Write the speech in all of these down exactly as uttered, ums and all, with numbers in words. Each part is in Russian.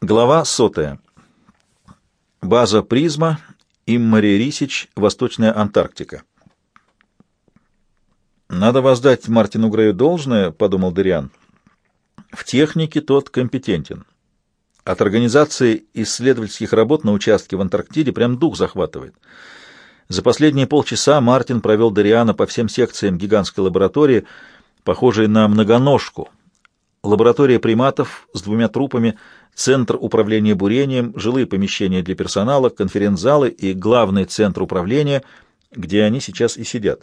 Глава сотая. База «Призма», Иммари Рисич, Восточная Антарктика. «Надо воздать Мартину Грею должное», — подумал Дериан. «В технике тот компетентен. От организации исследовательских работ на участке в Антарктиде прям дух захватывает. За последние полчаса Мартин провел Дериана по всем секциям гигантской лаборатории, похожей на многоножку. Лаборатория приматов с двумя трупами, центр управления бурением, жилые помещения для персонала, конференц-залы и главный центр управления, где они сейчас и сидят.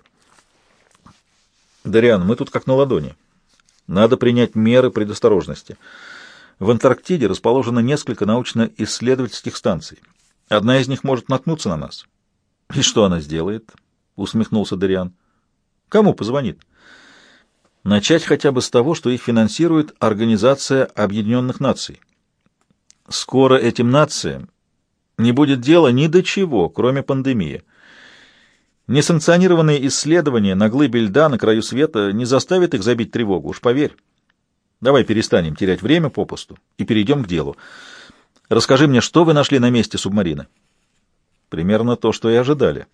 Дериан, мы тут как на ладони. Надо принять меры предосторожности. В Антарктиде расположено несколько научно-исследовательских станций. Одна из них может наткнуться на нас. И что она сделает? Усмехнулся Дериан. Кому позвонит? Начать хотя бы с того, что их финансирует Организация Объединенных Наций. Скоро этим нациям не будет дела ни до чего, кроме пандемии. Несанкционированные исследования на глыбе льда на краю света не заставят их забить тревогу, уж поверь. Давай перестанем терять время попусту и перейдем к делу. Расскажи мне, что вы нашли на месте субмарины? Примерно то, что и ожидали.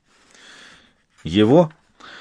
Его?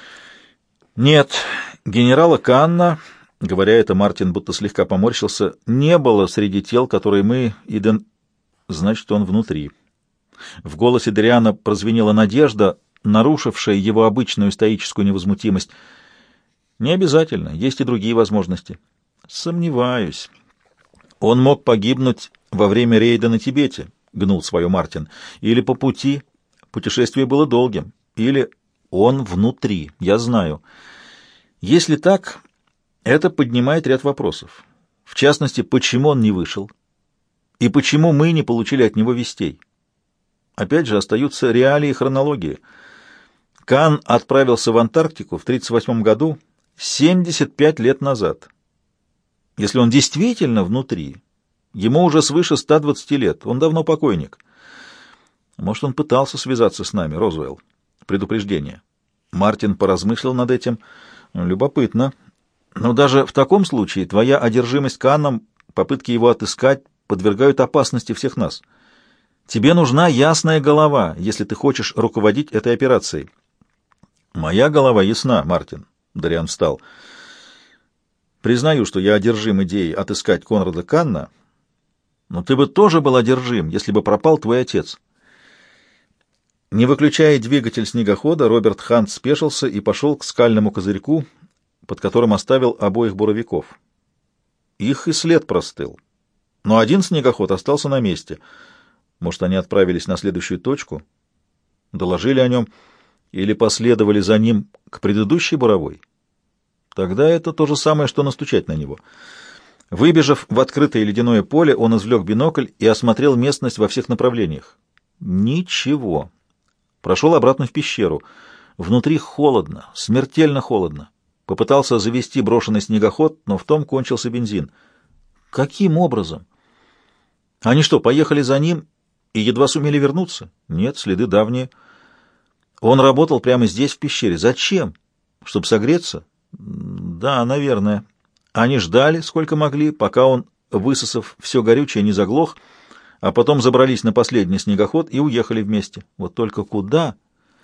Нет. Генерала Канна, говоря это, Мартин будто слегка поморщился, не было среди тел, которые мы иден... Значит, он внутри. В голосе Дериана прозвенела надежда, нарушившая его обычную стоическую невозмутимость. Не обязательно, есть и другие возможности. Сомневаюсь. Он мог погибнуть во время рейда на Тибете, гнул свое Мартин, или по пути. Путешествие было долгим. Или он внутри, я знаю. Если так, это поднимает ряд вопросов. В частности, почему он не вышел? И почему мы не получили от него вестей? Опять же, остаются реалии хронологии. Кан отправился в Антарктику в тридцать восьмом году, семьдесят пять лет назад. Если он действительно внутри, ему уже свыше ста двадцати лет, он давно покойник. Может, он пытался связаться с нами, Розуэлл. Предупреждение. Мартин поразмыслил над этим. Любопытно. Но даже в таком случае твоя одержимость Канном, попытки его отыскать, подвергают опасности всех нас. Тебе нужна ясная голова, если ты хочешь руководить этой операцией. Моя голова ясна, Мартин. Дориан встал. Признаю, что я одержим идеей отыскать Конрада Канна, но ты бы тоже был одержим, если бы пропал твой отец. Не выключая двигатель снегохода, Роберт Хант спешился и пошел к скальному козырьку, под которым оставил обоих буровиков. Их и след простыл. Но один снегоход остался на месте. Может, они отправились на следующую точку, доложили о нем или последовали за ним к предыдущей буровой? Тогда это то же самое, что настучать на него. Выбежав в открытое ледяное поле, он извлек бинокль и осмотрел местность во всех направлениях. Ничего. Прошел обратно в пещеру. Внутри холодно, смертельно холодно. Попытался завести брошенный снегоход, но в том кончился бензин. Каким образом? Они что, поехали за ним и едва сумели вернуться? Нет, следы давние. Он работал прямо здесь, в пещере. Зачем? Чтобы согреться? Да, наверное. Они ждали, сколько могли, пока он, высосав все горючее, не заглох, а потом забрались на последний снегоход и уехали вместе. Вот только куда?